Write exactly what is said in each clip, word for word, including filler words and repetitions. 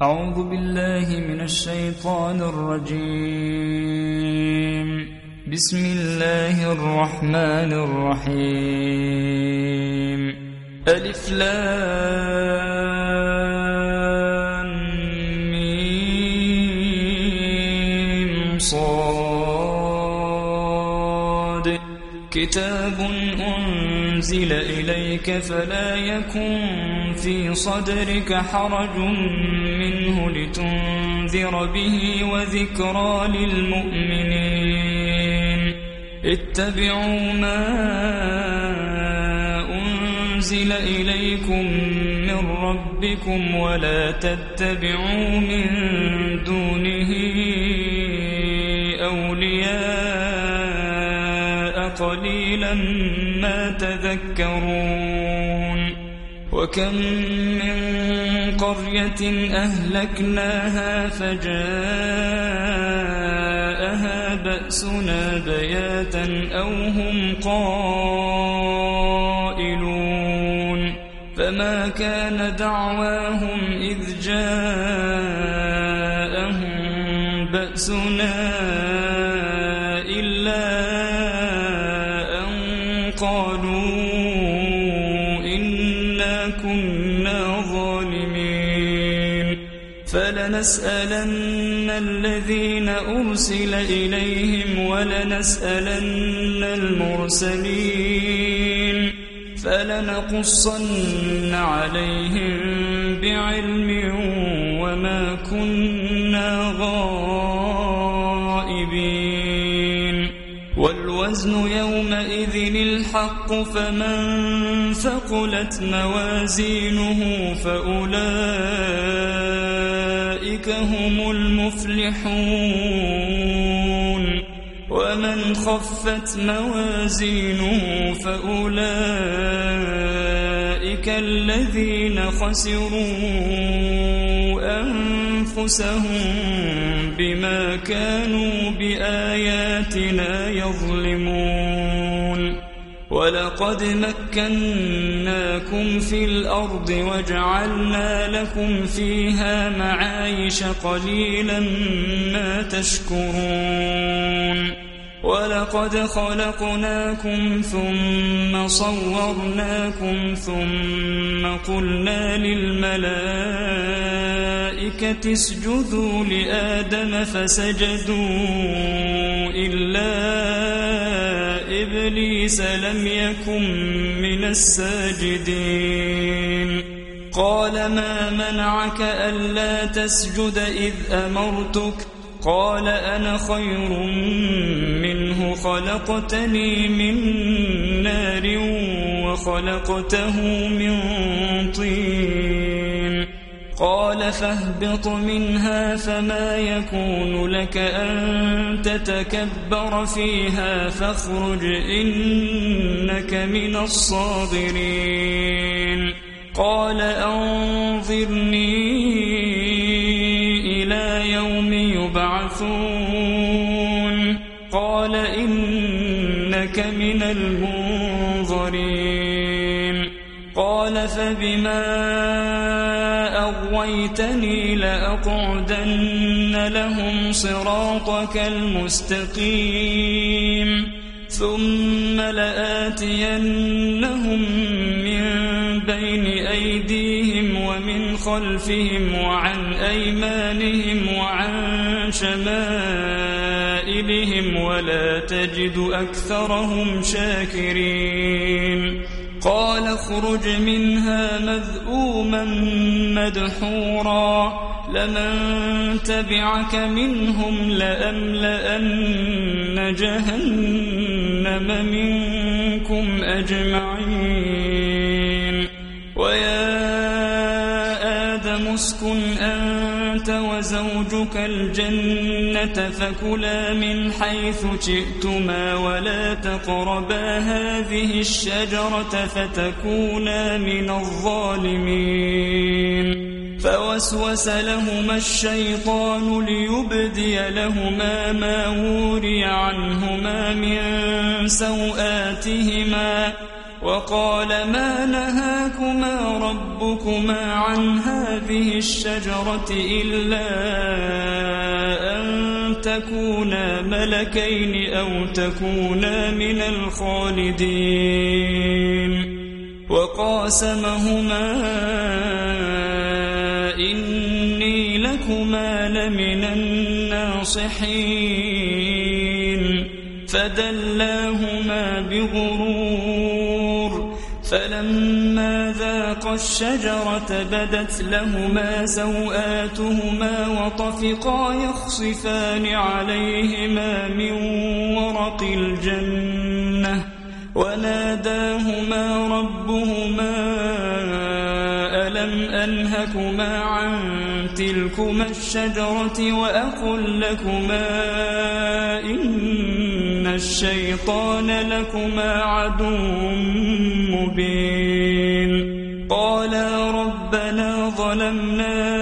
أعوذ بالله من الشيطان الرجيم. بسم الله الرحمن الرحيم. ألف لام ميم صاد. كتاب أنزل إليك فلا يكن في صدرك حرج منه لتنذر به وذكرى للمؤمنين. اتبعوا ما أنزل إليكم من ربكم ولا تتبعوا من دونه أولياء قليلا ما تذكرون. وكم من قرية أهلكناها فجاءها بأسنا بياتا أو هم قائلون. فما كان دعواهم إذ جاءهم بأسنا إلا أن قالوا كنا ظالمين. فلنسألن الذين أرسل إليهم ولنسألن المرسلين. فلنقصن عليهم بعلم وما كنا غائبين. والوزن يومئذ الحق فمن ثقلت موازينه فأولئك هم المفلحون. ومن خفت موازينه فأولئك الذين خسروا أنفسهم بما كانوا بآياتنا يظلمون. ولقد مكناكم في الأرض وجعلنا لكم فيها معايش قليلا ما تشكرون. ولقد خلقناكم ثم صورناكم ثم قلنا للملائكة اسجدوا لآدم فسجدوا إلا إبليس لم يكن من الساجدين. قال ما منعك ألا تسجد إذ أمرتك؟ قال أنا خير منه خلقتني من نار وخلقته من طين. قال فاهبط منها فما يكون لك أن تتكبر فيها فاخرج إنك من الصاغرين. قال أنظرني إلى يوم يبعثون. قال إنك من المنظرين. قال فبما أغويتني لأقعدن لهم صراطك المستقيم ثم لآتينهم من بين أيديهم ومن خلفهم وعن أيمانهم وعن شمائلهم ولا تجد أكثرهم شاكرين. قال اخرج منها مذءوما مدحورا لمن تبعك منهم لأملأن جهنم منكم أجمعين. ويا آدم اسكن أنت وزوجك الجنة فكلا من حيث شئتما ولا تقربا هذه الشجرة فتكونا من الظالمين. فوسوس لهما الشيطان ليبدي لهما ما وري عنهما من سوآتهما وقال ما نهاكما ربكما عن هذه الشجرة إلا أن تكونا ملكين أو تكونا من الخالدين وقاسمهما إني لكما لمن الناصحين فدلاهما بغرور فلما ذاقا الشجرة بدت لهما سوآتهما وطفقا يخصفان عليهما من ورق الجنة وناداهما ربهما ألم أنهكما عن تلكما الشجرة وأقل لكما إن الشيطان لكما عدو مبين قالا ربنا ظلمنا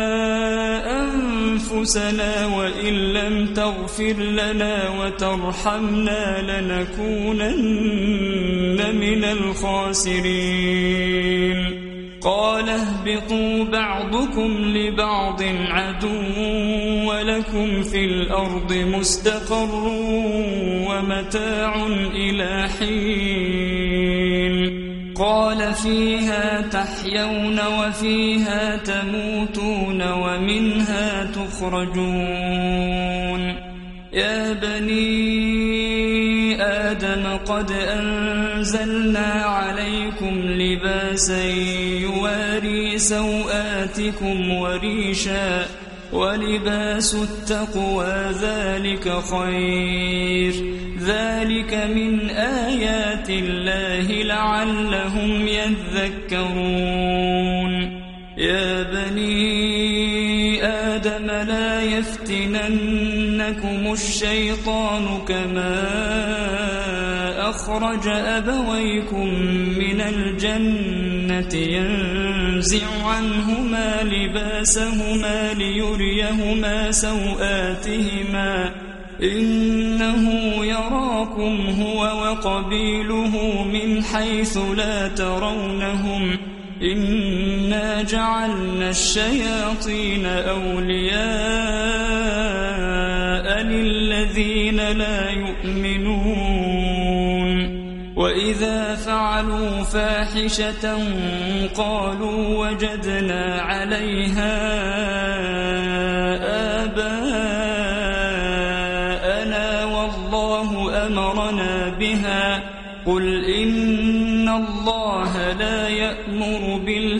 أنفسنا وإن لم تغفر لنا وترحمنا لنكونن من الخاسرين قال اهبطوا بعضكم لبعض عدو ولكم في الأرض مستقر ومتاع إلى حين قال فيها تحيون وفيها تموتون ومنها تخرجون يا بني آدم قد أنزلنا عليكم لباسا يواري سوآتكم وريشا ولباس التقوى ذلك خير ذلك من آيات الله لعلهم يذكرون يا بني آدم لا يفتننكم الشيطان كما أخرج أبويكم من الجنة ينزع عنهما لباسهما ليريهما سوآتهما إنه يراكم هو وقبيله من حيث لا ترونهم إنا جعلنا الشياطين أولياء للذين لا يؤمنون وإذا فعلوا فاحشة قالوا وجدنا عليها آباءنا والله أمرنا بها قل إن الله لا يأمر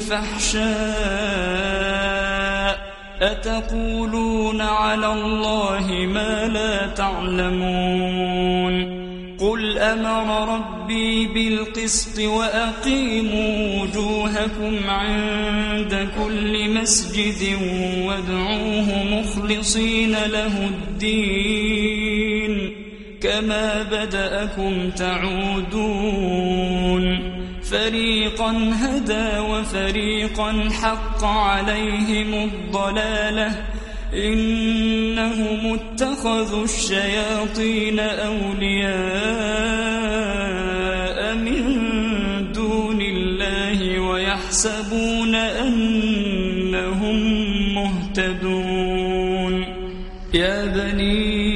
بالفحشاء أتقولون على الله ما لا تعلمون قل أمر ربي بالقسط وأقيموا وجوهكم عند كل مسجد وادعوه مخلصين له الدين كما بدأكم تعودون فريقا هدى وفريقا حق عليهم الضلالة إنهم اتخذوا الشياطين أولياء من دون الله ويحسبون أنهم مهتدون يا بني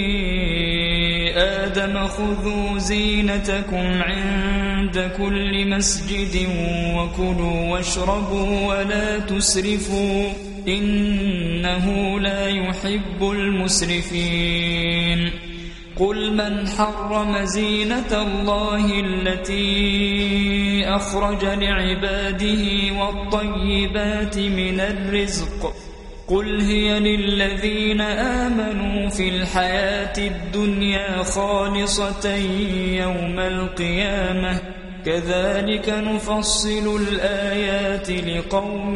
آدم خذوا زينتكم عند كل مسجد وكلوا واشربوا ولا تسرفوا إنه لا يحب المسرفين قل من حرم زينة الله التي أخرج لعباده والطيبات من الرزق قل هي للذين آمنوا في الحياة الدنيا خالصة يوم القيامة كذلك نفصل الآيات لقوم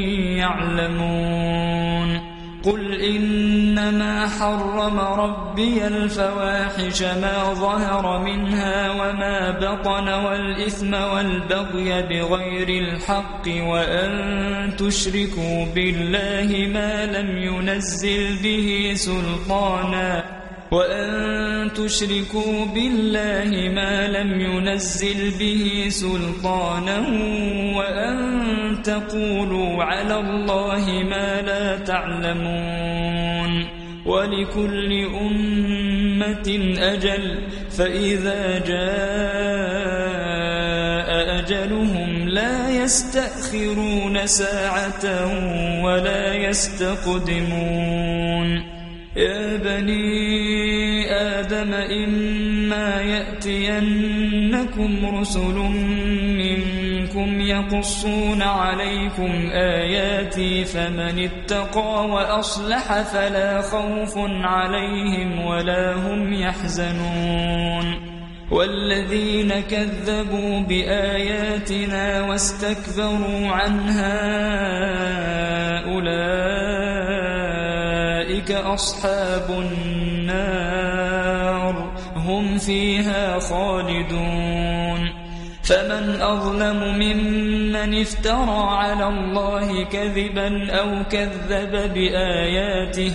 يعلمون قل إنما حرم ربي الفواحش ما ظهر منها وما بطن والإثم والبغي بغير الحق وأن تشركوا بالله ما لم ينزل به سلطانا وأن تشركوا بالله ما لم ينزل به سلطانا وأن تقولوا على الله ما لا تعلمون ولكل أمة أجل فإذا جاء أجلهم لا يستأخرون ساعة ولا يستقدمون يا بني آدم إما يأتينكم رسل منكم يقصون عليكم آياتي فمن اتقى وأصلح فلا خوف عليهم ولا هم يحزنون والذين كذبوا بآياتنا واستكبروا عنها أولئك أصحاب النار هم فيها خالدون فمن أظلم ممن افترى على الله كذبا أو كذب بآياته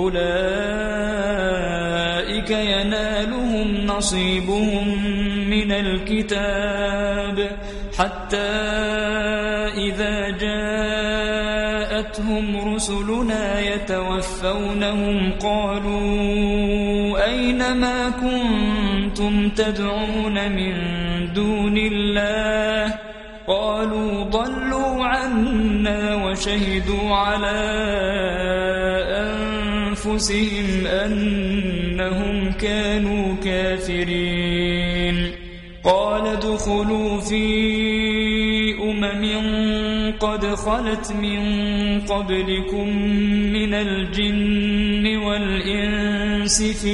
أولئك ينالهم نصيبهم من الكتاب حتى إذا جاءتهم رسلنا يتوفونهم قالوا أين ما كنتم تدعون من دون الله قالوا ضلوا عنا وشهدوا على أنفسهم أنهم كانوا كافرين قال ادخلوا في أمم قد خلت من قبلكم من الجن والإنس في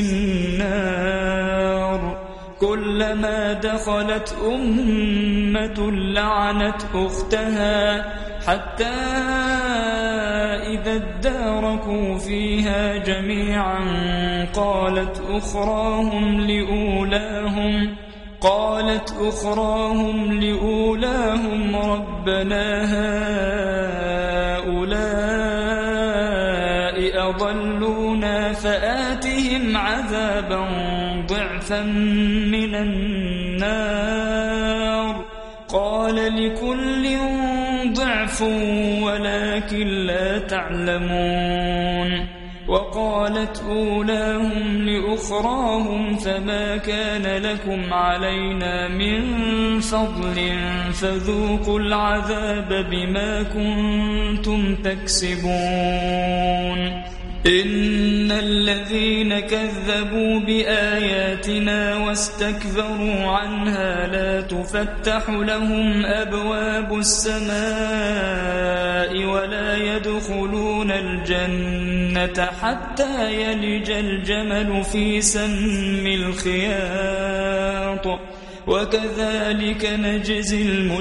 النار كلما دخلت أمة لعنت أختها حتى إذا اداركوا فيها جميعا قالت أخراهم لأولاهم قالت أخراهم لأولاهم ربنا هؤلاء أضلونا فآتهم عذابا ضعفا من النار قال لكل ضعف ولكن لا تعلمون وقالت أولاهم لأخراهم فما كان لكم علينا من فضل فذوقوا العذاب بما كنتم تكسبون إن الذين كذبوا بآياتنا واستكبروا عنها لا تفتح لهم أبواب السماء ولا يدخلون الجنة حتى يلج الجمل في سم الخياط وكذلك نجزي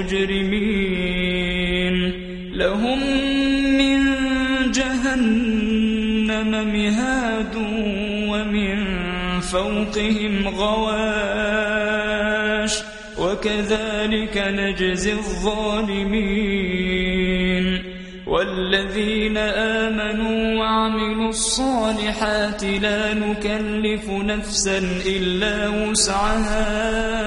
المجرمين لهم من جهنم مهاد ومن فوقهم غواش وكذلك نجزي الظالمين والذين آمنوا وعملوا الصالحات لا نكلف نفسا إلا وسعها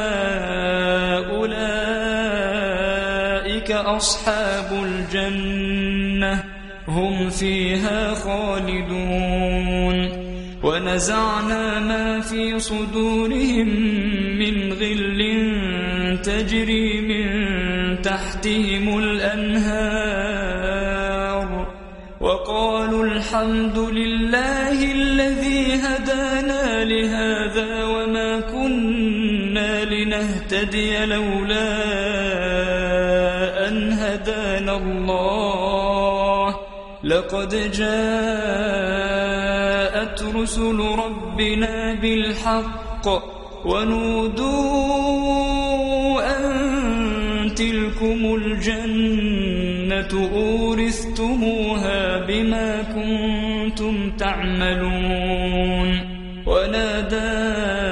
أولئك أصحاب الجنة هم فيها خالدون ونزعنا ما في صدورهم من غل تجري من تحتهم الأنهار وقالوا الحمد لله الذي هدانا لهذا وما كنا لنهتدي لولا أن هدانا الله لقد جاءت رسل ربنا بالحق ونودوا أن تلكم الجنة أورثتموها بما كنتم تعملون ونادى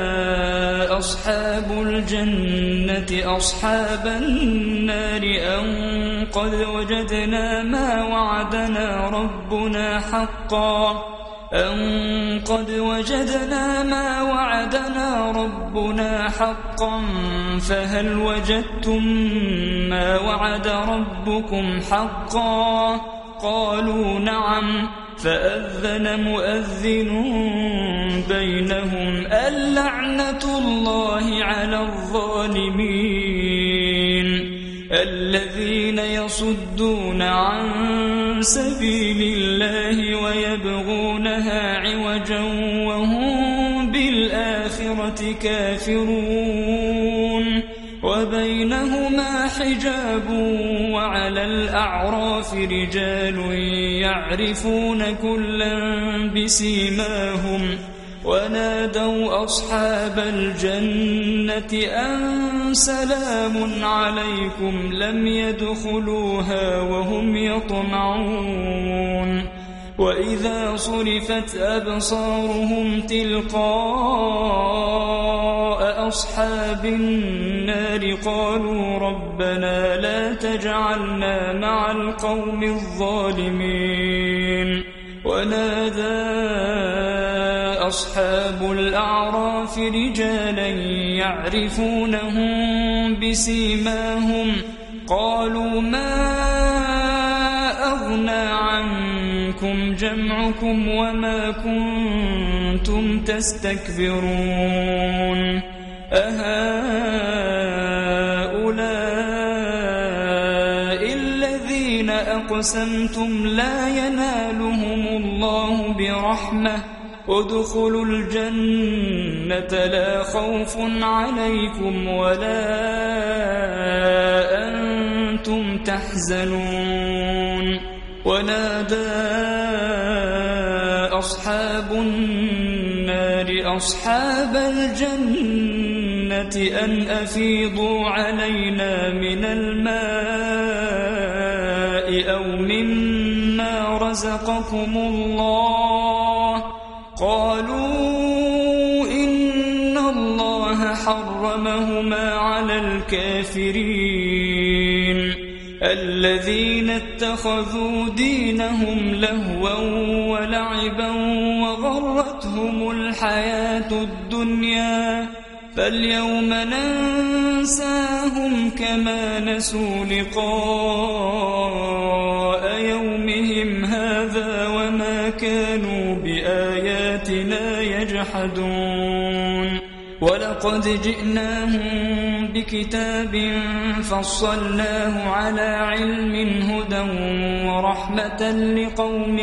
أصحاب الجنة أصحاب النار أن قد وجدنا ما وعدنا ربنا حقا أن قد وجدنا ما وعدنا ربنا حقا فهل وجدتم ما وعد ربكم حقا؟ قالوا نعم. فأذن مؤذن بينهم اللعنة الله على الظالمين الذين يصدون عن سبيل الله ويبغونها عوجا وهم بالآخرة كافرون وبينهما حجاب وعلى الأعراف رجال يعرفون كلا بسيماهم ونادوا أصحاب الجنة أن سلام عليكم لم يدخلوها وهم يطمعون وإذا صرفت أبصارهم تلقاء أصحاب النار قالوا ربنا لا تجعلنا مع القوم الظالمين ونادى أصحاب الأعراف رجالا يعرفونهم بسيماهم قالوا ما أغنى عنكم جمعكم وما كنتم تستكبرون أهؤلاء الذين أقسمتم لا ينالهم الله برحمة ادخلوا الجنة لا خوف عليكم ولا أنتم تحزنون ونادى أصحاب النار أصحاب الجنة أن أفيضوا علينا من الماء أو مما رزقكم الله قالوا إن الله حرمهما على الكافرين الذين اتخذوا دينهم لهوا ولعبا وغرتهم الحياة الدنيا فاليوم ننساهم كما نسوا لقاء يومهم هذا وما كانوا بآياتنا يجحدون ولقد جئناهم بكتاب فصلناه على علم هدى ورحمة لقوم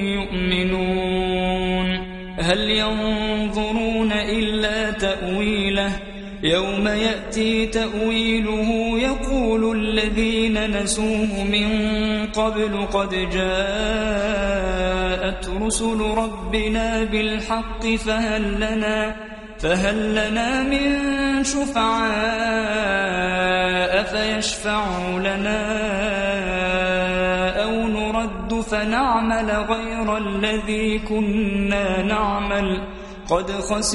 يؤمنون هل ينظرون إلا تأويله يوم يأتي تأويله يقول الذين نسوه من قبل قد جاءت رسل ربنا بالحق فهل لنا فهل لنا من شفعاء فيشفعوا لنا أو نرد فنعمل غير الذي كنا نعمل قد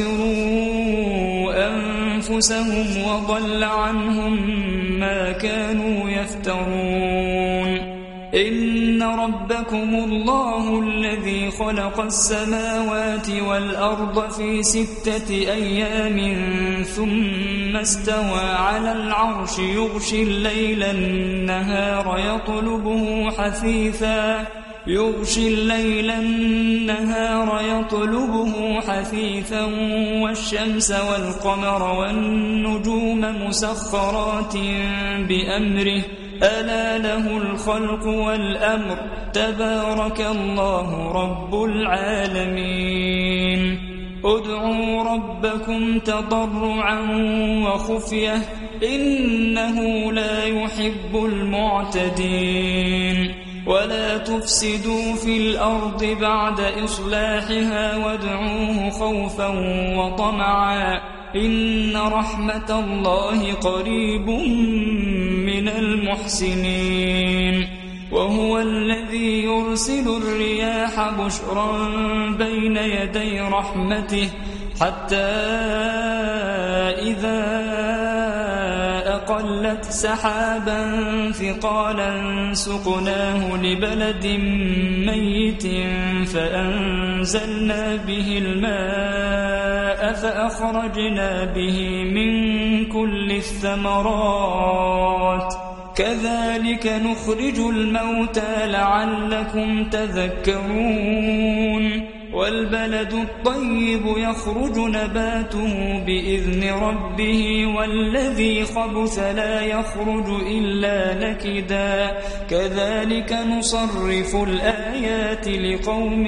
خسروا أنفسهم وضل عنهم ما كانوا يفترون إن ربكم الله الذي خلق السماوات والأرض في ستة أيام ثم استوى على العرش يغشي الليل النهار يطلبه حثيثا يغشي الليل النهار يطلبه حثيثا والشمس والقمر والنجوم مسخرات بأمره ألا له الخلق والأمر تبارك الله رب العالمين ادعوا ربكم تضرعا وخفية إنه لا يحب المعتدين ولا تفسدوا في الأرض بعد إصلاحها وادعوه خوفا وطمعا إن رحمة الله قريب من المحسنين وهو الذي يرسل الرياح بشرا بين يدي رحمته حتى إذا فأقلت سحابا ثقالا سقناه لبلد ميت فأنزلنا به الماء فأخرجنا به من كل الثمرات كذلك نخرج الموتى لعلكم تذكرون والبلد الطيب يخرج نباته بإذن ربه والذي خبث لا يخرج إلا نكدا كذلك نصرف الآيات لقوم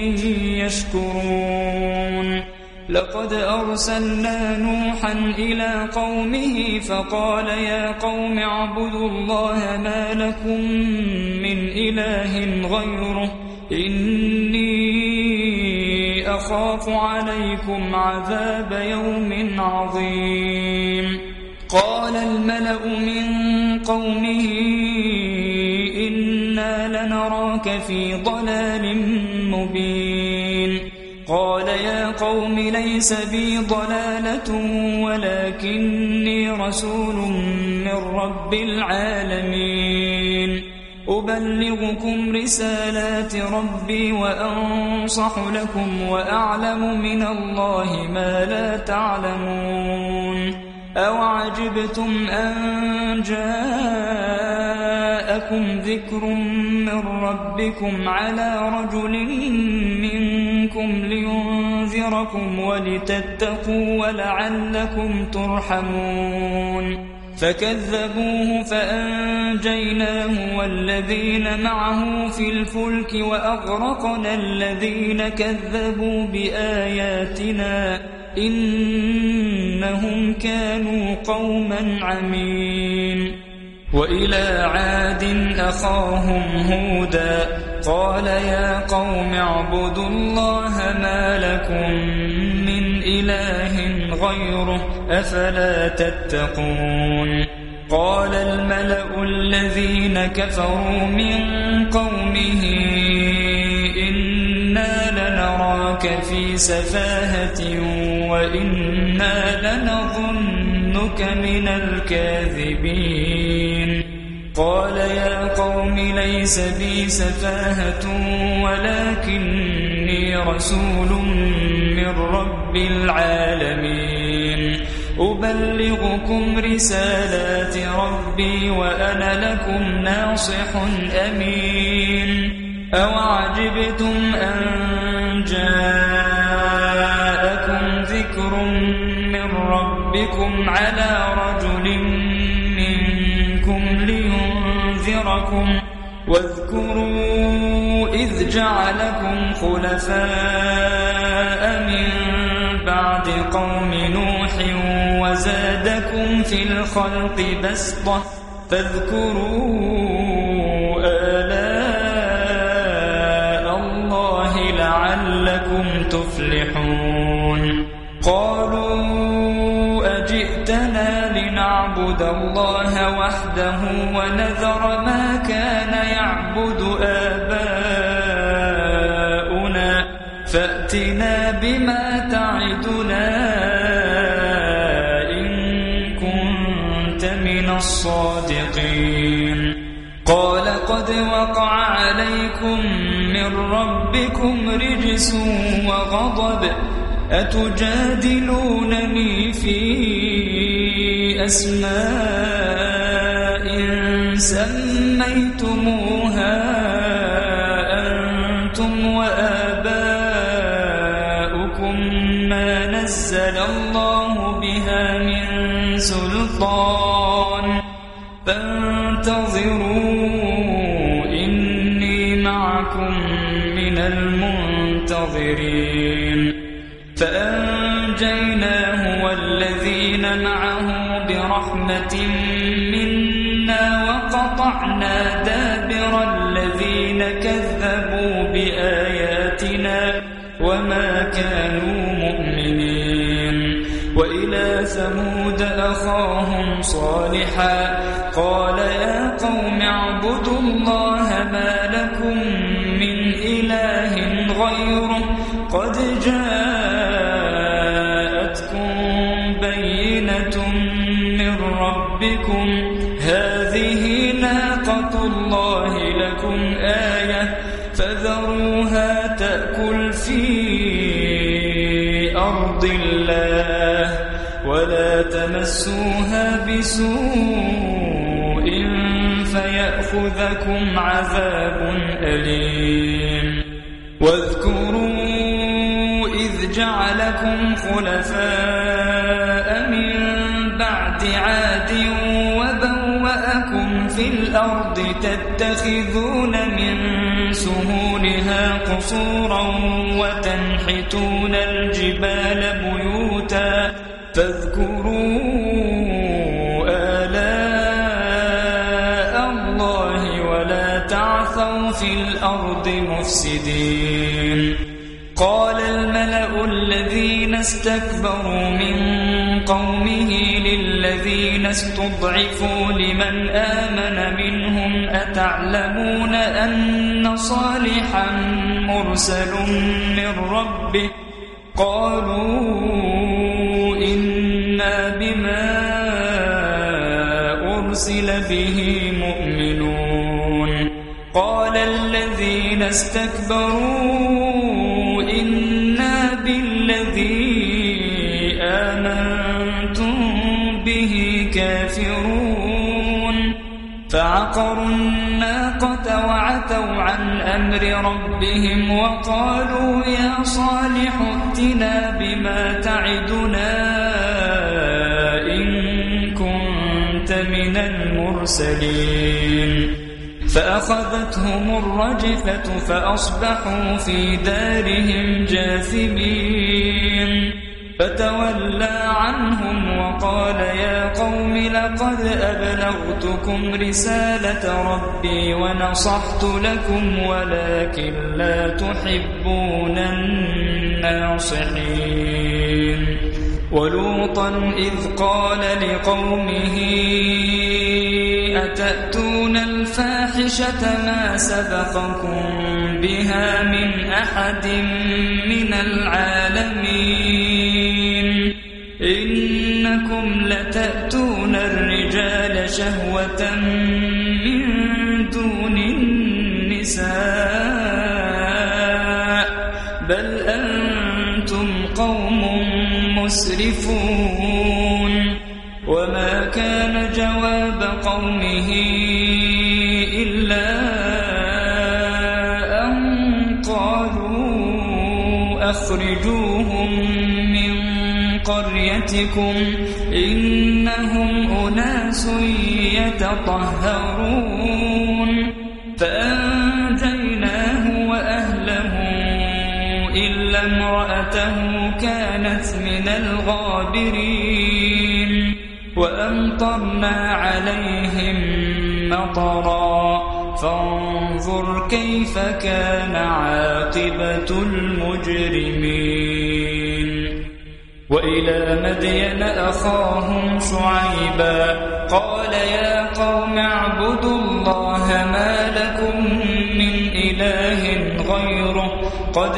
يشكرون لقد أرسلنا نوحا إلى قومه فقال يا قوم اعبدوا الله ما لكم من إله غيره إني أخاف عليكم عذاب يوم عظيم قال الملأ من قومه إنا لنراك في ضلال مبين قال يا قوم ليس بي ضلالة ولكني رسول من رب العالمين أبلغكم رسالات ربي وأنصح لكم وأعلم من الله ما لا تعلمون أوعجبتم أن جاءكم ذكر من ربكم على رجل منكم لينذركم ولتتقوا ولعلكم ترحمون فكذبوه فأنجيناه والذين معه في الفلك وأغرقنا الذين كذبوا بآياتنا إنهم كانوا قوما عمين وإلى عاد أخاهم هودا قال يا قوم اعبدوا الله ما لكم من إله غيره أفلا تتقون قال الملأ الذين كفروا من قومه إنا لنراك في سفاهة وإنا لنظنك من الكاذبين قال يا قوم ليس بي سفاهة ولكني رسول من رب العالمين أبلغكم رسالات ربي وأنا لكم ناصح أمين أوعجبتم أن جاءكم ذكر من ربكم على رجل منكم لينذركم واذكروا إذ جعلكم خلفاء من بعد قوم نوح وزادكم في الخلق بسطة فاذكروا آلاء الله لعلكم تفلحون قالوا أجئتنا لنعبد الله وحده ونذر ما كان يعبد آباؤنا فأتنا بما تعدنا إن كنت من الصادقين قال قد وقع عليكم من ربكم رجس وغضب أتجادلونني في أسماء سميتموها أنتم وآباؤكم ما نزل الله بها من سلطان فانتظروا إني معكم من المنتظرين فأنجيناه والذين معه برحمة منا وقطعنا دابر الذين كذبوا بآياتنا وما كانوا مؤمنين وإلى ثمود أخاهم صالحا قال يا قوم اعبدوا الله ما لكم من إله غيره قد جاءتكم بينة من ربكم فذروها تأكل في أرض الله ولا تمسوها بسوء فيأخذكم عذاب أليم واذكروا إذ جعلكم خلفاء من بعد عاد وبوأكم في الأرض تتخذون من سهولها قصورا وتنحتون الجبال بيوتا فاذكروا آلاء الله ولا تعثوا في الأرض مفسدين قال الملأ الذين استكبروا من قومه للذين استضعفوا لمن آمن منهم أتعلمون أن صالحا مرسل من ربه قالوا إنا بما أرسل به مؤمنون قال الذين استكبروا إنا بالذي آمنتم به كافرون فعقروا الناقة وعتوا عن أمر ربهم وقالوا يا صالح ائتنا بما تعدنا إن كنت من المرسلين فأخذتهم الرجفة فأصبحوا في دارهم جاثمين فتولى عنهم وقال يا قوم لقد أبلغتكم رسالة ربي ونصحت لكم ولكن لا تحبون الناصحين ولوطا إذ قال لقومه أتأتون الفاحشة ما سبقكم بها من أحد من العالمين إنكم لتأتون الرجال شهوة من دون النساء بل أنتم قوم مسرفون وما كان جواب قومه إلا أن قالوا أخرجوهم من قريتكم إنهم أناس يتطهرون فأنجيناه وأهله إلا امرأته كانت من الغابرين وأمطرنا عليهم مطرا فانظر كيف كان عاقبة المجرمين وإلى مدين أخاهم شعيبا قال يا قوم اعبدوا الله ما لكم من إله غيره قد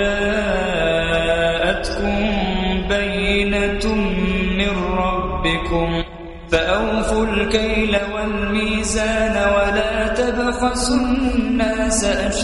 جاءتكم بينة من ربكم فأوفوا الكيل والميزان ولا تبخسوا الناس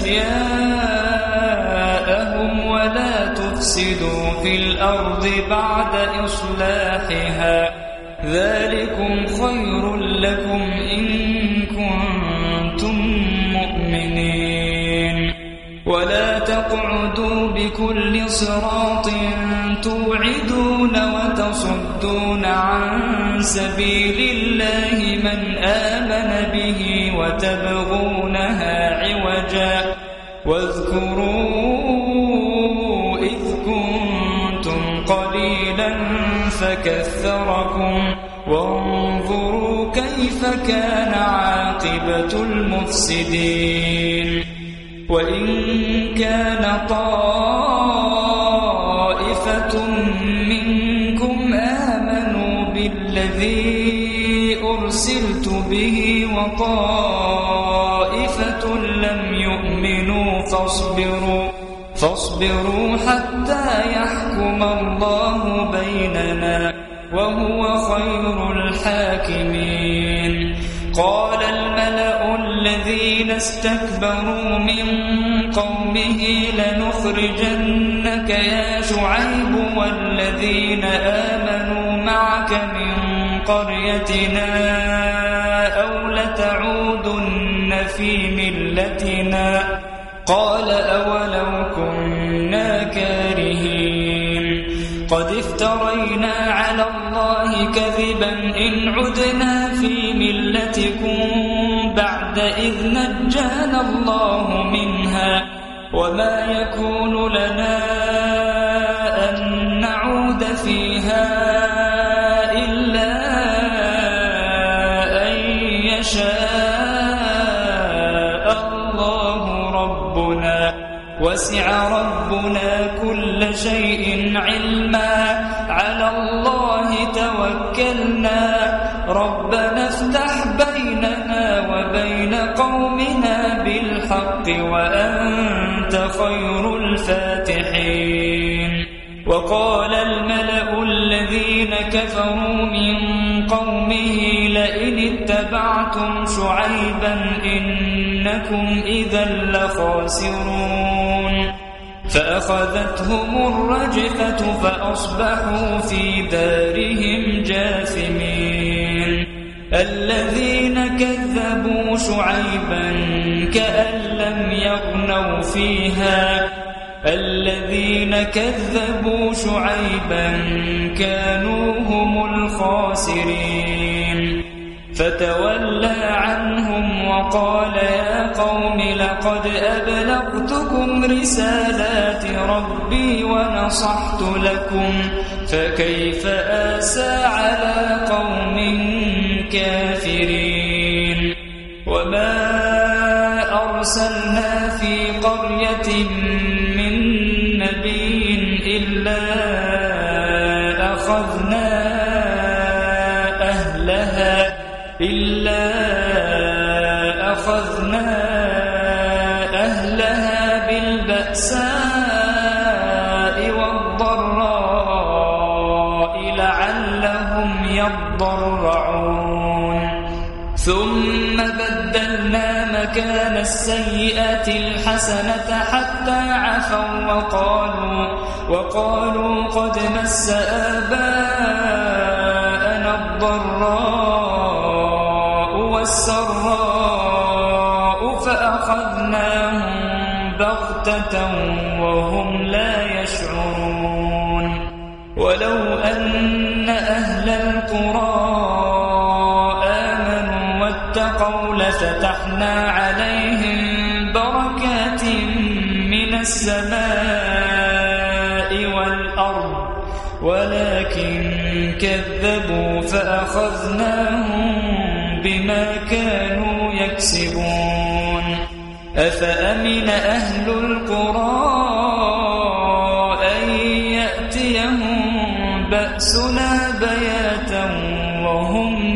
أشياءهم ولا تفسدوا في الأرض بعد إصلاحها ذلكم خير لكم إن كنتم مؤمنين ولا تقعدوا بكل صراط توعدون وتصدون عن سبيل الله من آمن به وتبغونها عوجا واذكروا إذ كنتم قليلا فكثركم وانظروا كيف كان عاقبة المفسدين وإن كان طائفة منكم آمنوا بالذي أرسلت به وطائفة لم يؤمنوا فاصبروا فاصبروا حتى يحكم الله بيننا وهو خير الحاكمين قال الملأ الذين استكبروا من قومه لنخرجنك يا شعيب والذين آمنوا معك من قريتنا أو لتعودن في ملتنا قال أولو كنا كارهين قد افترينا على الله كذبا إن عدنا في ملتكم بعد إذ نجانا الله منها وما يكون لنا أن نعود فيها إلا أن يشاء الله ربنا وسع ربنا كل شيء علما على الله توكلنا ربنا افتح بيننا وبين قومنا بالحق وأنت خير الفاتحين وقال الملأ الذين كفروا من قومه لئن اتبعتم شعيبا إنكم إذا لخاسرون فأخذتهم الرجفة فأصبحوا في دارهم جاثمين الذين كذبوا شعيبا كأن لم يغنوا فيها الذين كذبوا شعيبا كانوا هم الخاسرين فتولى عنهم وقال يا قوم لقد أبلغتكم رسالات ربي ونصحت لكم فكيف آسى على قوم كافرين وما أرسلنا في قرية من نبي إلا أخذنا أهلها إلا أخذنا أهلها بالبأساء والضراء لعلهم يضرعون ثم بدلنا مكان السيئات الحسنة حتى عفوا وقالوا وقالوا قد مس آباءنا الضراء والسراء فأخذناهم بغتة وهم لا يشعرون ولو أن أهل القرى آمنوا واتقوا لفتحنا عليهم بركات من السماء والأرض ولكن كذبوا فأخذناهم بما كانوا يكسبون أفأمن أهل القرى أن يأتيهم بأسنا بياتا وهم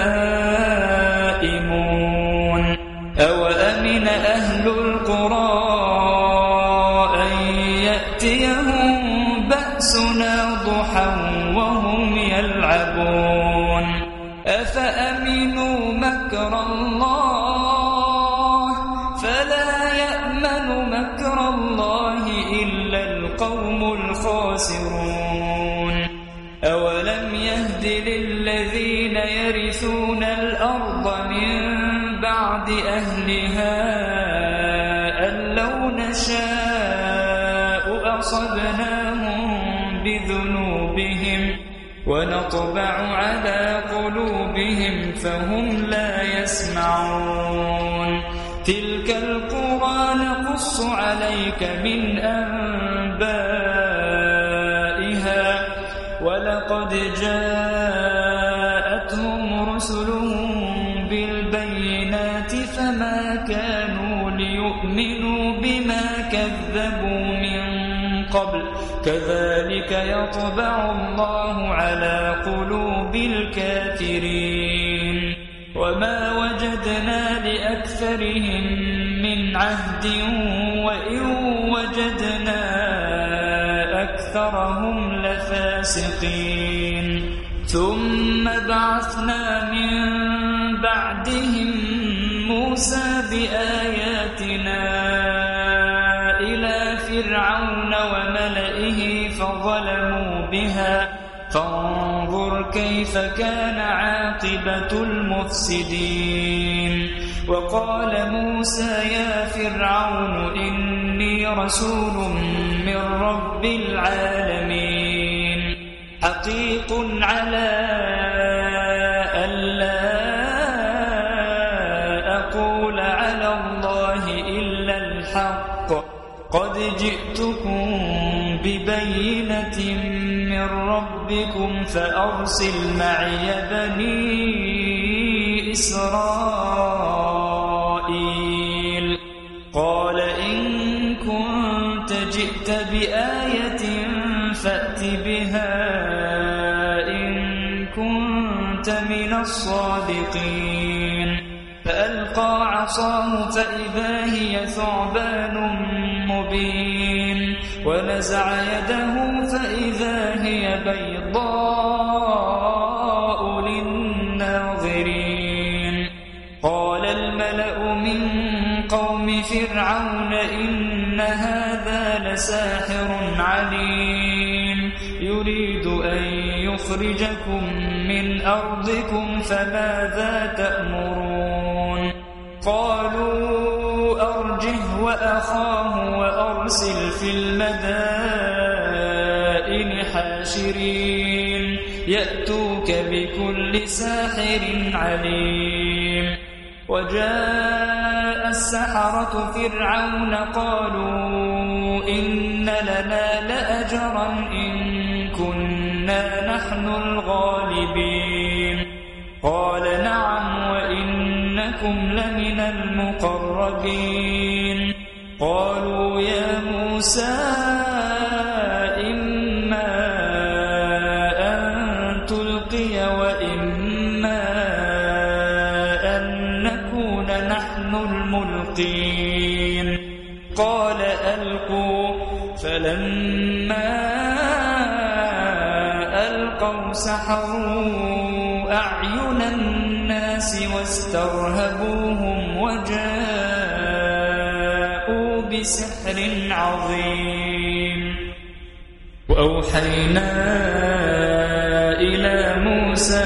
نائمون أوأمن أهل القرى أن يأتيهم بأسنا ضحى وهم يلعبون أفأمنوا مكر الله فلا يأمن مكر الله إلا القوم الخاسرون أولم يهد للذين يرثون الأرض من بعد أهلها أن لو نشاء أصبناهم بذنوبهم ونطبع على قلوبهم فهم لا يسمعون تلك القرى نقص عليك من أنبائها ولقد جاءتهم رسلهم بالبينات فما كانوا ليؤمنوا بما كذبوا من قبل كذلك يطبع الله على قلوب الكافرين وما وجدنا لأكثرهم من عهد وإن وجدنا أكثرهم لفاسقين ثم بعثنا من بعدهم موسى بآياتنا إلى فرعون وملئه فظلموا بها فانظر كيف كان عاقبة المفسدين وقال موسى يا فرعون إني رسول من رب العالمين حقيق على ألا أقول على الله إلا الحق قد جئتكم ببينة من ربكم فأرسل معي بني إسرائيل قال إن كنت جئت بآية فأت بها إن كنت من الصادقين فألقى عصاه فإذا هي ثعبان مبين ونزع يده فإذا هي بيضاء للناظرين قال الملأ من قوم فرعون إن هذا لساحر عليم يريد أن يخرجكم من أرضكم فماذا تأمرون قالوا أرجه وأخاه وأرسل في المدائن حاشرين يأتوك بكل ساحر عليم وجاء السحرة فرعون قالوا إن لنا لأجرا إن كنا نحن الغالبين قال نعم وإنكم لمن المقربين قالوا يا موسى إما أن تلقي وإما أن نكون نحن الملقين قال ألقوا فلما ألقوا سحروا أعين الناس واسترهبوهم وجاءوا بسحر عظيم وأوحينا إلى موسى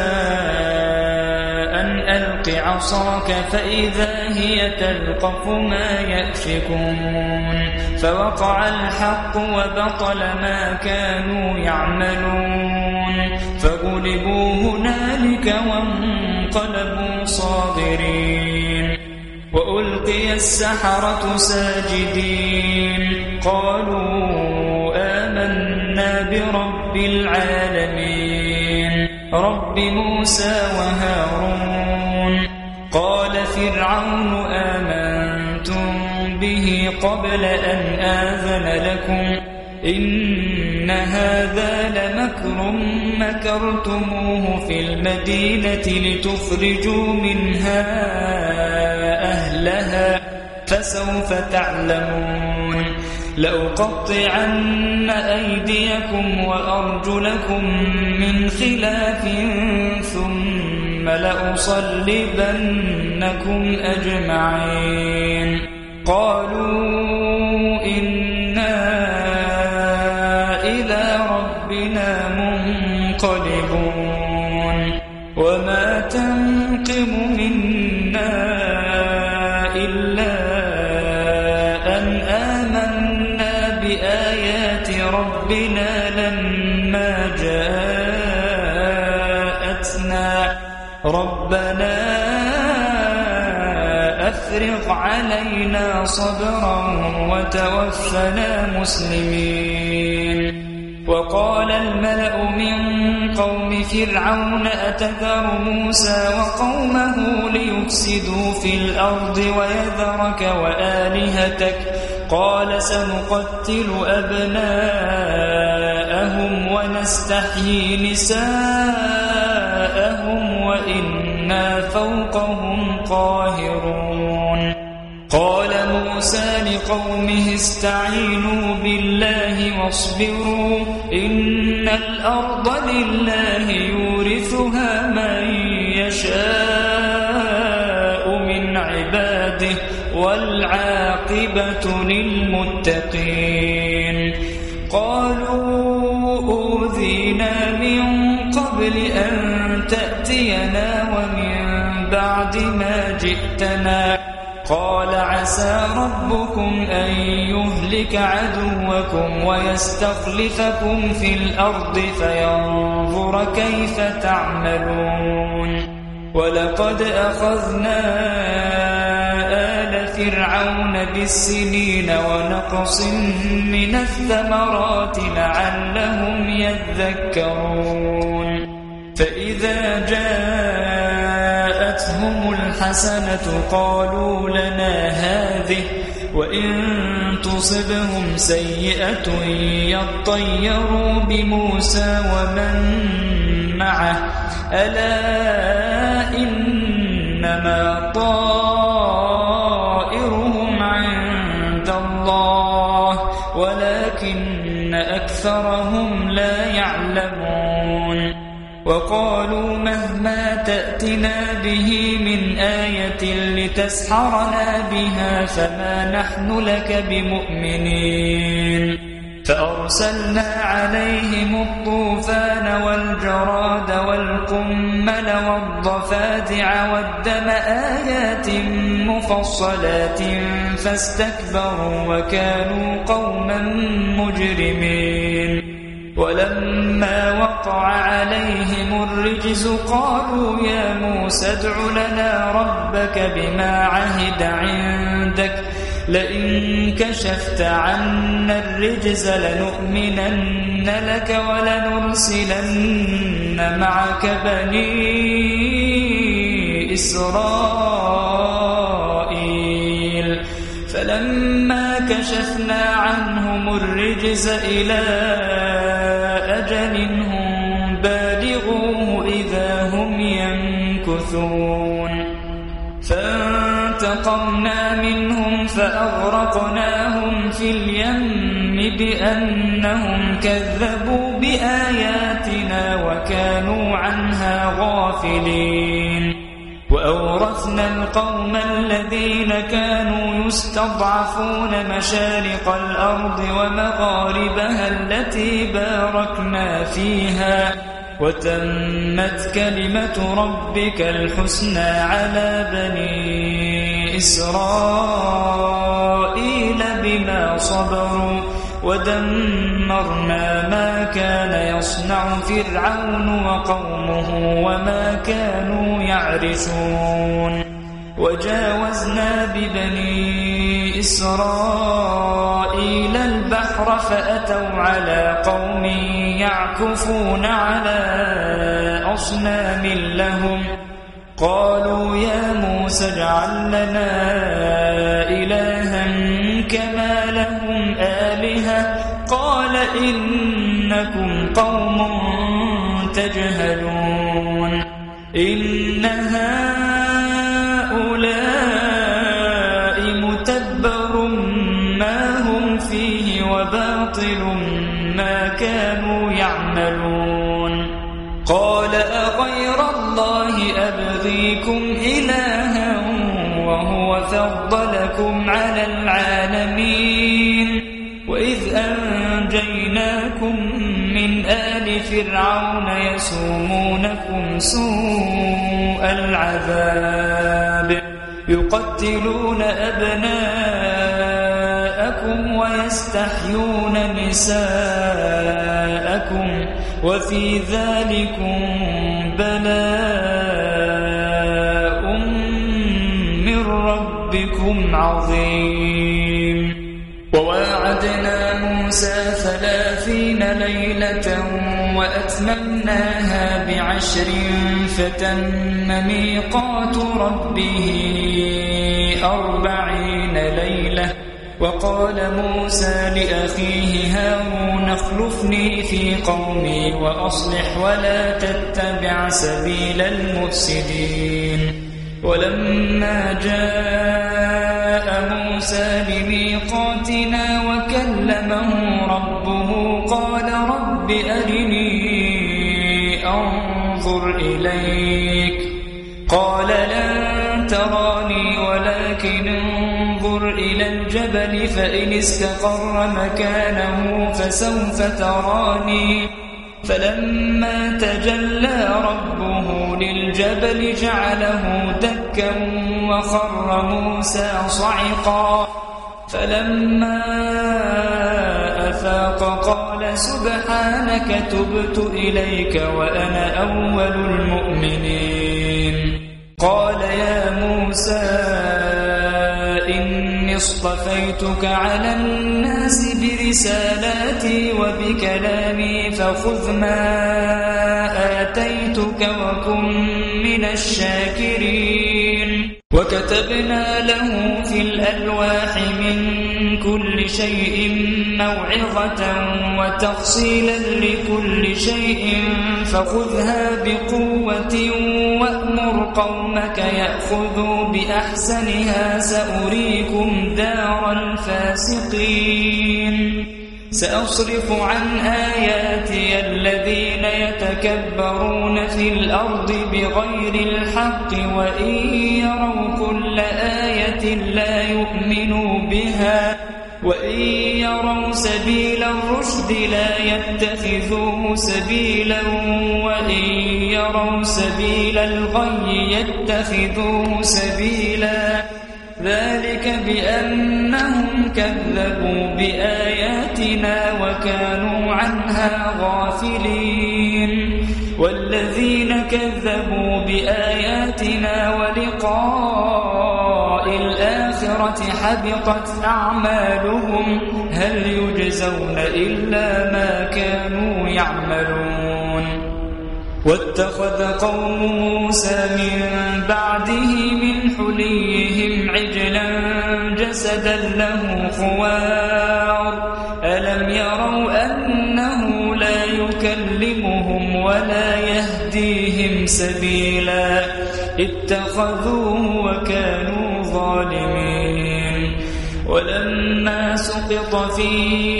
أن ألق عصاك فإذا هي تلقف ما يأفكون فوقع الحق وبطل ما كانوا يعملون فغلبوا هنالك وانقلبوا صاغرين وألقي السحرة ساجدين قالوا آمنا برب العالمين رب موسى وهارون قال فرعون آمنتم به قبل أن آذن لكم إن هذا لمكر مكرتموه في المدينة لتخرجوا منها أهلها فسوف تعلمون لأقطعن أيديكم وأرجلكم من خلاف ثم لأصلبنكم أجمعين قالوا إنا إلى ربنا منقلبون وما تنقم منا إلا أن آمنا بآيات ربنا لما جاءتنا ربنا أفرغ علينا صبرا وتوفنا مسلمين وقال الملأ من قوم فرعون أتذر موسى وقومه ليفسدوا في الأرض ويذرك وآلهتك قال سنقتل أبناءهم ونستحيي نساءهم وإنا فوقهم قاهرون قال موسى لقومه استعينوا بالله واصبروا إن الأرض لله يورثها من يشاء من عباده والعاقبة للمتقين. قالوا أوذينا من قبل أن تأتينا ومن بعد ما جئتنا. قال عسى ربكم أن يهلك عدوكم ويستخلفكم في الأرض فينظر كيف تعملون. ولقد أخذنا آل فرعون بالسنين ونقص من الثمرات لعلهم يذكرون. فإذا جاءتهم الحسنة قالوا لنا هذه وإن تصبهم سيئة يطيروا بموسى ومن معه ألا إنما طائرهم عند الله ولكن أكثرهم لا يعلمون. وقالوا مهما تأتنا به من آية لتسحرنا بها فما نحن لك بمؤمنين. فأرسلنا عليهم الطوفان والجراد والقمل والضفادع والدم آيات مفصلات فاستكبروا وكانوا قوما مجرمين. ولما وقع عليهم الرجز قالوا يا موسى ادع لنا ربك بما عهد عندك لئن كشفت عنا الرجز لنؤمنن لك ولنرسلن معك بني إسرائيل. فلما كشفنا عنهم الرجز إلى أجل هم بالغوه إذا هم ينكثون. فانتقمنا منهم فأغرقناهم في اليم بأنهم كذبوا بآياتنا وكانوا عنها غافلين. وأورثنا القوم الذين كانوا يستضعفون مشارق الأرض ومغاربها التي باركنا فيها وتمت كلمة ربك الحسنى على بني إسرائيل بما صبروا ودمرنا ما كان يصنع فرعون وقومه وما كانوا يعرشون. وجاوزنا ببني إسرائيل البحر فأتوا على قوم يعكفون على أصنام لهم قالوا يا موسى اجعل لنا إلها كما لهم آلهة قال إنكم قوم تجهلون. إن هؤلاء متبر ما هم فيه وباطل ما كانوا يعملون. قال أغير الله أبغيكم إلها وهو فضلكم على العالمين وإذ أنجيناكم من آل فرعون يسومونكم سوء العذاب يقتلون أبناءكم ويستحيون نساءكم وفي ذلكم بلاء من ربكم عظيم. وواعدنا موسى ثلاثين ليلة وأتممناها بعشر فتم ميقات ربه أربعين ليلة. وقال موسى لأخيه هارون اخلفني في قومي وأصلح ولا تتبع سبيل المفسدين. ولما جاء موسى لميقاتنا وكلمه ربه قال رب أرني أنظر إليك قال لن تراني ولكن انظر إلى الجبل فإن استقر مكانه فسوف تراني فلما تجلى ربه للجبل جعله دكا وخر موسى صعقا فلما أفاق قال سبحانك تبت إليك وأنا أول المؤمنين قال يا موسى إني اصطفيتك على الناس برسالاتي وبكلامي فخذ ما آتيتك وكن من الشاكرين وكتبنا له في الألواح من كل شيء موعظة وتفصيلا لكل شيء فخذها بقوة وأمر قومك يأخذوا بأحسنها سأريكم دار الفاسقين سأصرف عن آياتي الذين يتكبرون في الأرض بغير الحق وإن يروا كل آية لا يؤمنوا بها وإن يروا سبيل الرشد لا يتخذوه سبيلا وإن يروا سبيل الغي يتخذوه سبيلا ذلك بأنهم كذبوا بآياتنا وكانوا عنها غافلين والذين كذبوا بآياتنا ولقاء الآخرة حبطت أعمالهم هل يجزون إلا ما كانوا يعملون واتخذ قوم موسى من بعده من حليهم عجلا جسدا له خوار ألم يروا أنه لا يكلمهم ولا يهديهم سبيلا اتخذوه وكانوا ظالمين ولما سقط في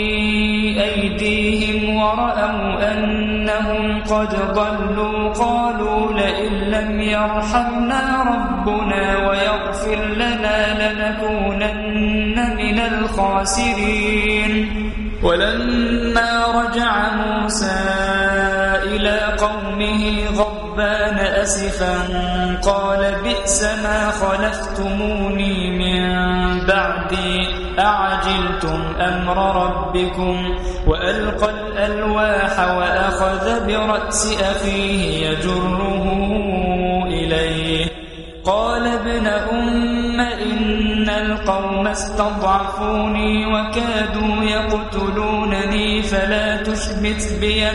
أيديهم ورأوا أنهم قد ضلوا قالوا لئن لم يرحمنا ربنا ويغفر لنا لنكونن من الخاسرين ولما رجع موسى إلى قومه غضبان أسفا قال بئس ما خلفتموني من بعدي أعجلتم أمر ربكم وألقى الألواح وأخذ برأس أخيه يجره إليه قال ابن أم إن القوم استضعفوني وكادوا يقتلونني فلا تشمت بي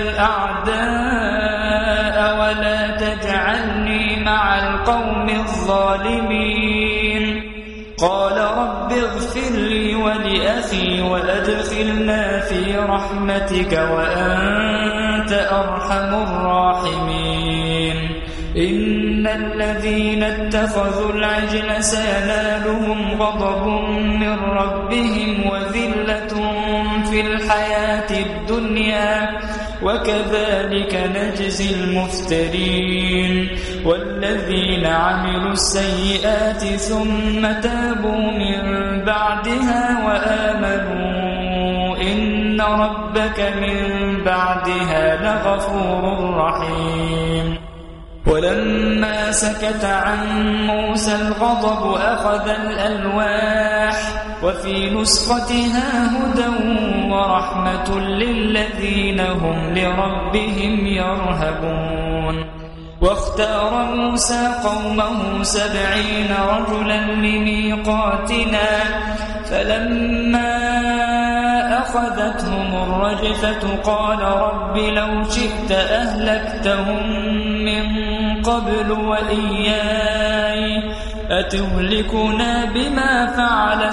الأعداء ولا تجعلني مع القوم الظالمين قال رب اغفر لي ولأخي وأدخلنا في رحمتك وأنت أرحم الراحمين إن الذين اتخذوا العجل سينالهم غضب من ربهم وذلة في الحياة الدنيا وكذلك نجزي المفترين والذين عملوا السيئات ثم تابوا من بعدها وآمنوا إن ربك من بعدها لغفور رحيم ولما سكت عن موسى الغضب أخذ الألواح وفي نسختها هدى ورحمة للذين هم لربهم يرهبون واختار موسى قومه سبعين رجلا لميقاتنا فلما أخذتهم الرجفة قال رب لو شئت أهلكتهم من قبل وإياي أتهلكنا بما فعل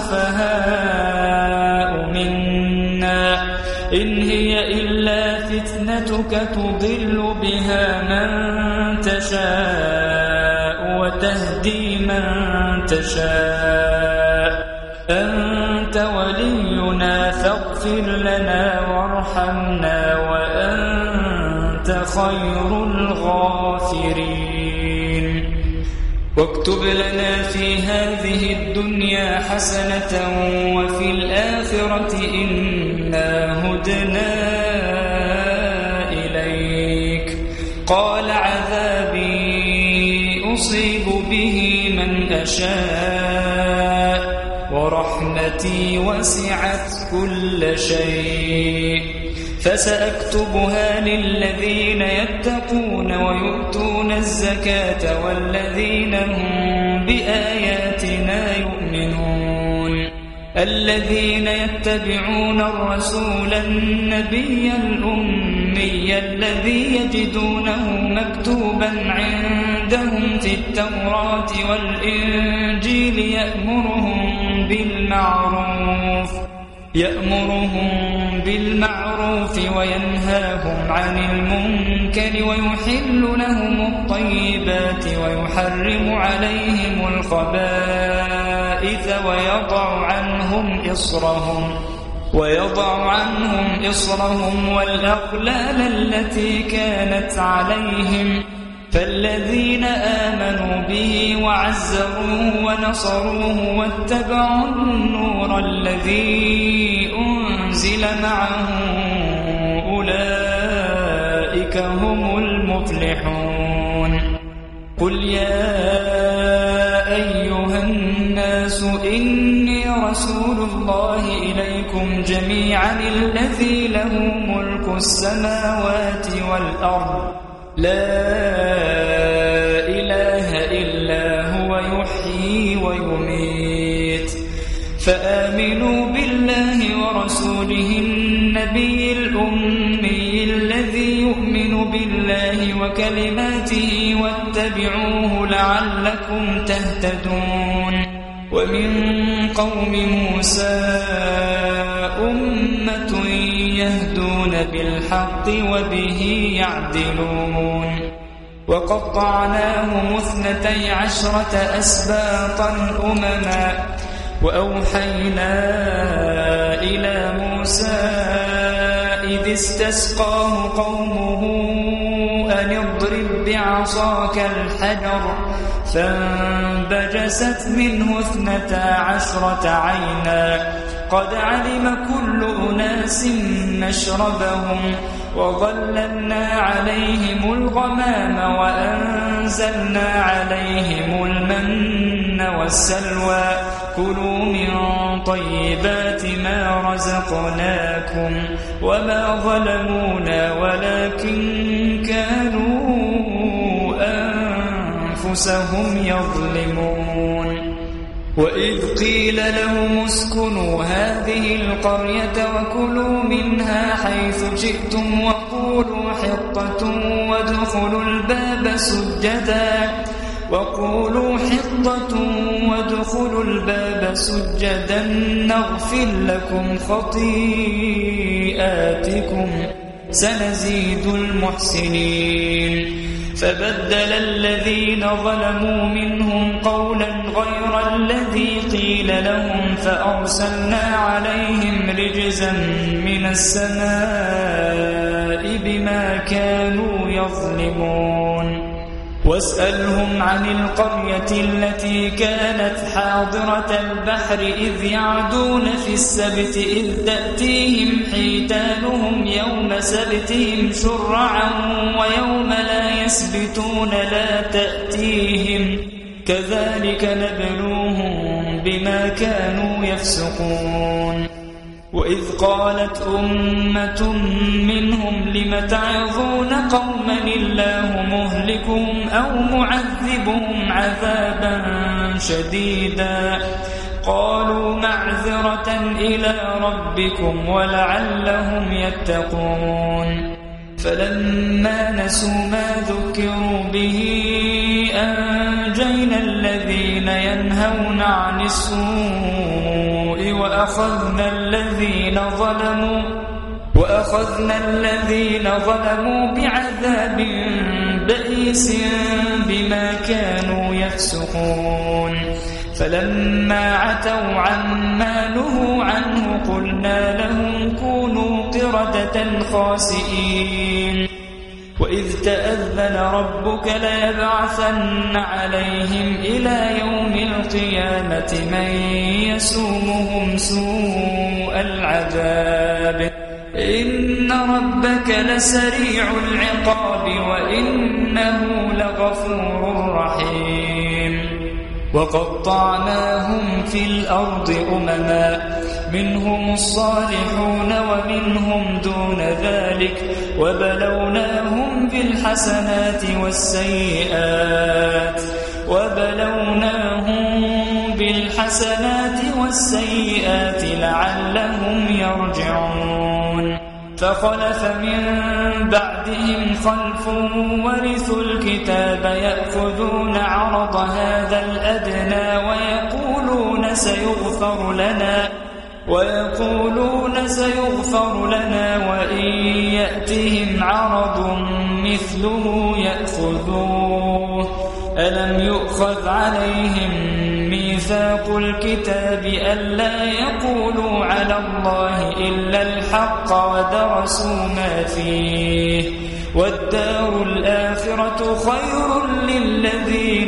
السفهاء منا إن هي إلا فتنتك تضل بها من تشاء وتهدي من تشاء أنت ولينا فاغفر لنا وارحمنا وأنت خير الغافرين واكتب لنا في هذه الدنيا حسنة وفي الآخرة إنا هدنا إليك. قال عذابي أصيب به من أشاء ورحمتي وسعت كل شيء فسأكتبها للذين يتقون ويؤتون الزكاة والذين هم بآياتنا يؤمنون. الذين يتبعون الرسول النبي الأمي الذي يجدونه مكتوبا عندهم في التوراة والإنجيل يأمرهم بالمعروف يأمرهم بالمعروف وينهاهم عن المنكر ويحل لهم الطيبات ويحرم عليهم الخبائث ويضع عنهم إصرهم ويضع عنهم إصرهم والأغلال التي كانت عليهم. فالذين آمنوا به وعزروه ونصروه واتبعوا النور الذي أنزل معه أولئك هم المفلحون. قل يا أيها الناس إني رسول الله إليكم جميعا الذي له ملك السماوات والأرض لا إله إلا هو يحيي ويميت. فآمنوا بالله ورسوله النبي الأمي الذي يؤمن بالله وكلماته واتبعوه لعلكم تهتدون. ومن قوم موسى أمة يهدون بالحق وبه يعدلون. وقطعناهم اثنتي عشرة أسباطا أمما وأوحينا إلى موسى إذ استسقاه قومه أن اضرب بعصاك الحجر فانبجست منه اثنتا عشرة عينا قد علم كل أناس مشربهم وظللنا عليهم الغمام وأنزلنا عليهم المن والسلوى كلوا من طيبات ما رزقناكم وما ظلمونا ولكن كانوا أنفسهم يظلمون. وإذ قيل لهم اسكنوا هذه القرية وكلوا منها حيث شئتم وقولوا حطة وادخلوا الباب سجدا وقولوا حطة وادخلوا الباب سجدا نغفر لكم خطيئاتكم سنزيد المحسنين. فبدل الذين ظلموا منهم قولا غير الذي قيل لهم فأرسلنا عليهم رجزا من السماء بما كانوا يظلمون. واسألهم عن القرية التي كانت حاضرة البحر إذ يعدون في السبت إذ تأتيهم حيتانهم يوم سبتهم شرعا ويوم لا يسبتون لا تأتيهم كذلك نبلوهم بما كانوا يفسقون. وإذ قالت أمة منهم لم تعظون قوما الله مهلكهم أو معذبهم عذابا شديدا قالوا معذرة إلى ربكم ولعلهم يتقون. فلما نسوا ما ذكروا به أنجينا الذين ينهون عن السوء وأخذنا الذين ظلموا وأخذنا الذين ظلموا بعذاب بئيس بما كانوا يفسقون. فلما عتوا عما نهوا عنه قلنا لهم كونوا قردة خاسئين. وإذ تأذن ربك ليبعثن عليهم إلى يوم القيامة من يسومهم سوء العذاب إن ربك لسريع العقاب وإنه لغفور رحيم وقطعناهم في الأرض أمما منهم الصالحون ومنهم دون ذلك وبلوناهم بالحسنات والسيئات وبلوناهم بالحسنات والسيئات لعلهم يرجعون فخلف من بعدهم خلف ورثوا الكتاب يأخذون عرض هذا الأدنى ويقولون سيغفر لنا ويقولون سيغفر لنا وإن يأتهم عرض مثله يأخذوه ألم يؤخذ عليهم ميثاق الكتاب ألا يقولوا على الله إلا الحق ودرسوا ما فيه والدار الآخرة خير للذين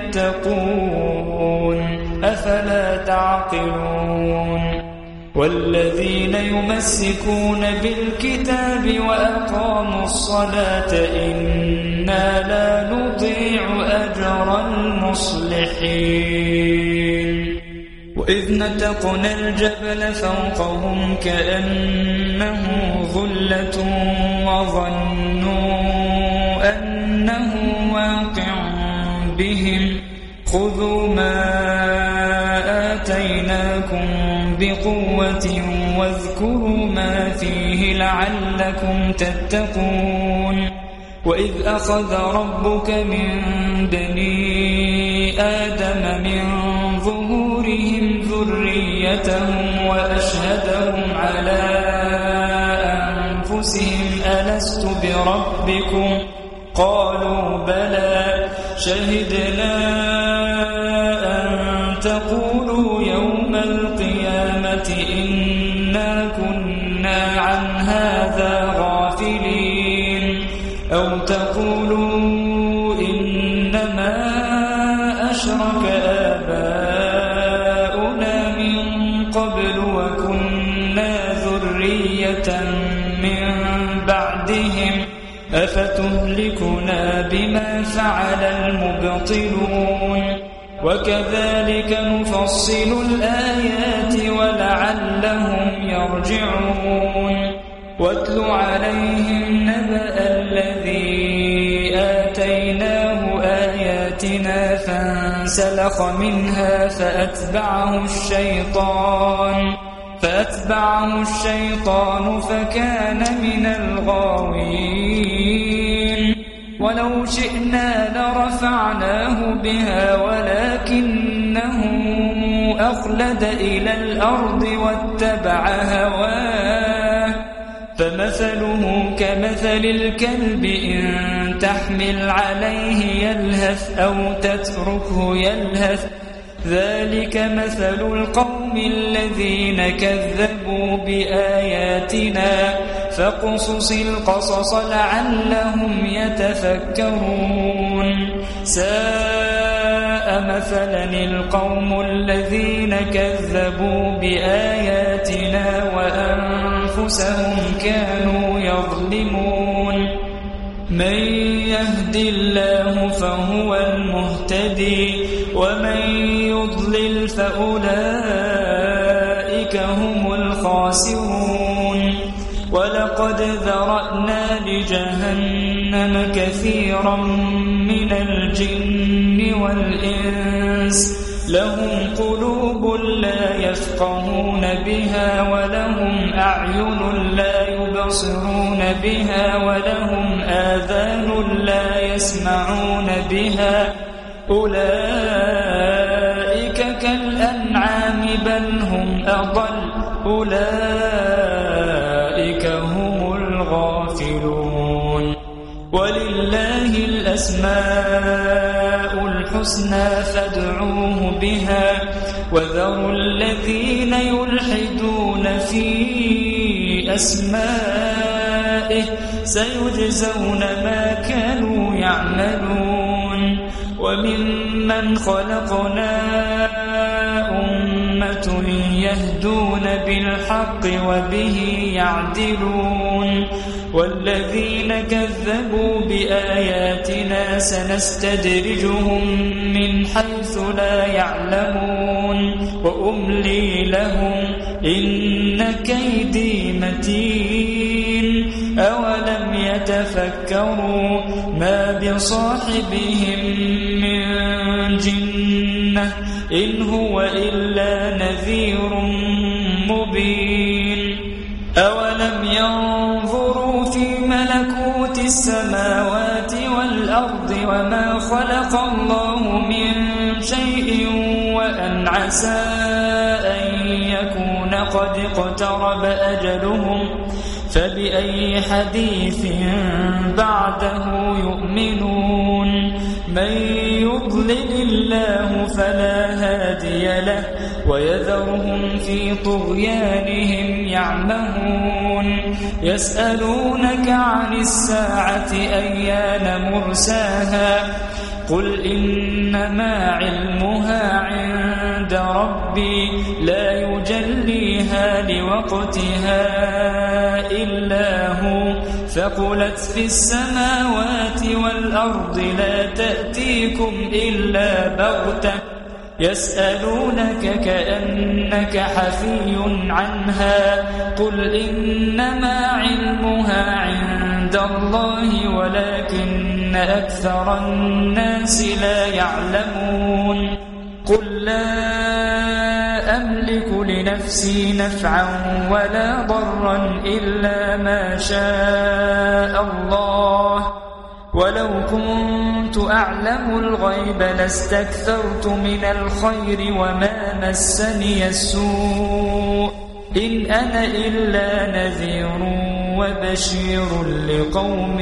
يتقون أفلا تعقلون والذين يمسكون بالكتاب وأقاموا الصلاة إنا لا نضيع أجر المصلحين وإذ نتقنا الجبل فوقهم كأنه ظلة وظنوا أنه واقع بهم خذوا ما آتيناكم بقوة واذكروا ما فيه لعلكم تتقون وإذ أخذ ربك من بني آدم من ظهورهم ذريتهم وأشهدهم على أنفسهم ألست بربكم قالوا بلى شهدنا أن تقولوا يوم القيامة إنا كنا عن هذا غافلين أو تقولوا إنما أشرك آباؤنا من قبل وكنا ذرية من بعدهم أفتهلكنا بما فعل المبطلون وكذلك نفصل الآيات ولعلهم يرجعون واتل عليهم نبأ الذي آتيناه آياتنا فانسلخ منها فأتبعه الشيطان فأتبعه الشيطان فكان من الغاوين ولو شئنا لرفعناه بها ولكنه أخلد إلى الأرض واتبع هواه فمثله كمثل الكلب إن تحمل عليه يلهث أو تتركه يلهث ذلك مثل القوم الذين كذبوا بآياتنا فاقصص القصص لعلهم يتفكرون ساء مثلا القوم الذين كذبوا بآياتنا وأنفسهم كانوا يظلمون من يهد الله فهو المهتدي ومن يضلل فأولئك هم الخاسرون ولقد ذرأنا لجهنم كثيرا من الجن والإنس لهم قلوب لا يفقهون بها ولهم أعين لا يبصرون بها ولهم آذان لا يسمعون بها أولئك كالأنعام بل هم أضل أولئك هم الغافلون ولله الأسماء الحسنى فادعوه بها وذروا الذين يلحدون في أسمائه آبائه سيجزون ما كانوا يعملون وممن خلقنا أمة يهدون بالحق وبه يعدلون والذين كذبوا بآياتنا سنستدرجهم من حيث لا يعلمون وأملي لهم إن كيدي متين أولم يتفكروا ما بصاحبهم من جنة إن هو إلا نذير مبين أولم ينظروا في ملكوت السماوات والأرض وما خلق الله من شيء وأن عسى أن يكون قد اقترب أجلهم فبأي حديث بعده يؤمنون من يضلل الله فلا هادي له ويذرهم في طغيانهم يعمهون يسألونك عن الساعة أيان مرساها قل إنما علمها عند ربي لا يجليها لوقتها إلا هو ثقلت في السماوات والأرض لا تأتيكم إلا بغتة يسألونك كأنك حفي عنها قل إنما علمها عند الله ولكن أكثر الناس لا يعلمون قل لا أملك لنفسي نفعا ولا ضرا إلا ما شاء الله ولو كنت أعلم الغيب لاستكثرت من الخير وما مسني السوء إن أنا إلا نذير وبشير لقوم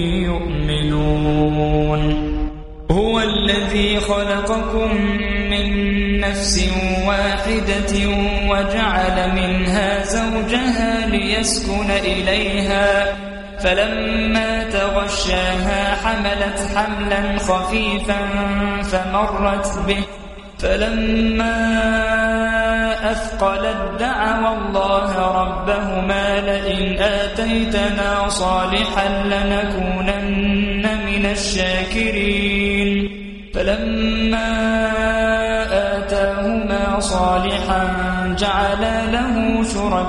يؤمنون هو الذي خلقكم من نفس واحدة وجعل منها زوجها ليسكن إليها فلما تغشاها حملت حملا خفيفا فمرت به فلما أثقلت دعوا الله ربهما لئن آتيتنا صالحا لنكونن من الشاكرين فلما آتاهما صالحا جعلا له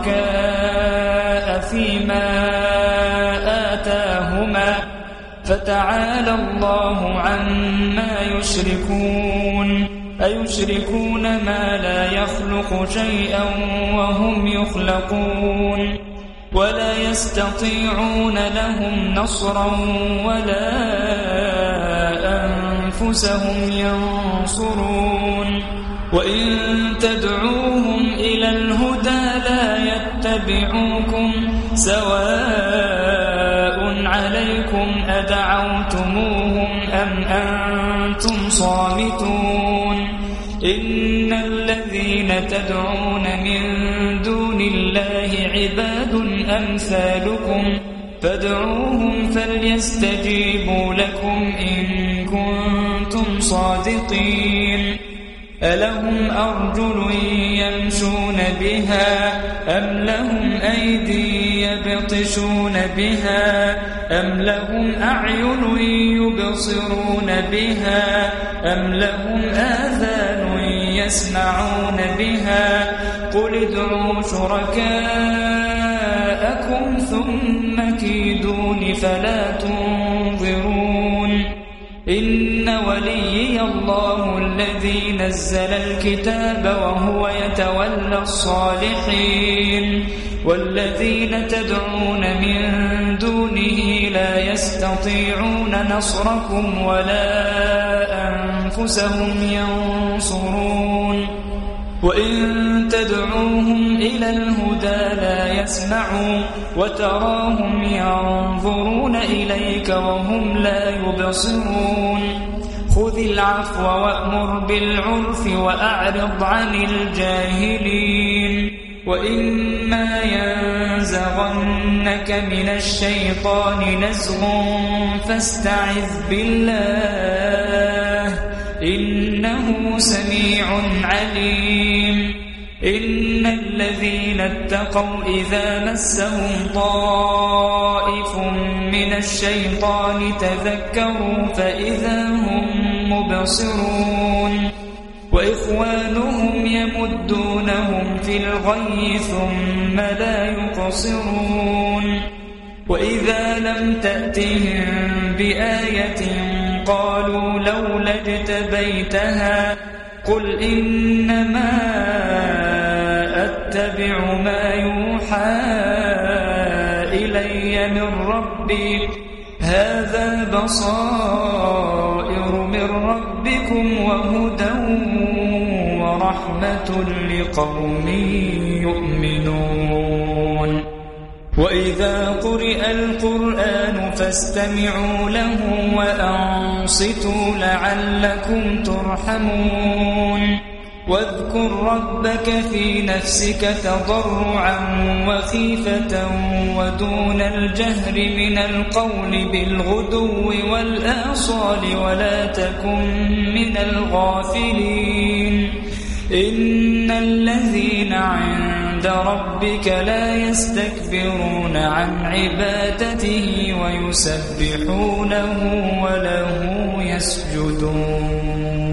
شركاء فيما آتاهما فتعالى الله عما يشركون أيشركون ما لا يخلق شيئا وهم يخلقون ولا يستطيعون لهم نصرا ولا أنفسهم ينصرون وإن تدعوهم إلى الهدى لا يتبعوكم سواء عليكم أدعوتموهم أم أنتم صامتون إن الذين تدعون من دون الله عباد أمثالكم فادعوهم فليستجيبوا لكم إن كنتم صادقين ألهم أرجل يمشون بها أم لهم أيدي يبطشون بها أم لهم أعين يبصرون بها أم لهم آذان يسمعون بها قل ادعوا شركاءكم ثم كيدون فلا تنظرون إن وليي الله الذي نزل الكتاب وهو يتولى الصالحين والذين تدعون من دونه لا يستطيعون نصركم ولا أنفسهم ينصرون وإن تدعوهم إلى الهدى لا يسمعوا وتراهم ينظرون إليك وهم لا يبصرون خذ العفو وأمر بالعرف وأعرض عن الجاهلين وإما ينزغنك من الشيطان نزغ فاستعذ بالله إنه سميع عليم إن الذين اتقوا إذا مسهم طائف من الشيطان تذكروا فإذا هم مبصرون وإخوانهم يمدونهم في الغي ثم لا يقصرون وإذا لم تأتهم بآية قالوا لولا اجتبيتها قل إنما أتبع ما يوحى إلي من ربي هذا بصائر من ربكم وهدى ورحمة لقوم يؤمنون وإذا قرئ القرآن فاستمعوا له وأنصتوا لعلكم ترحمون واذكر ربك في نفسك تضرعا وخيفة ودون الجهر من القول بالغدو والآصال ولا تكن من الغافلين إن الذين عند ربك لا يستكبرون عن عبادته ويسبحونه وله يسجدون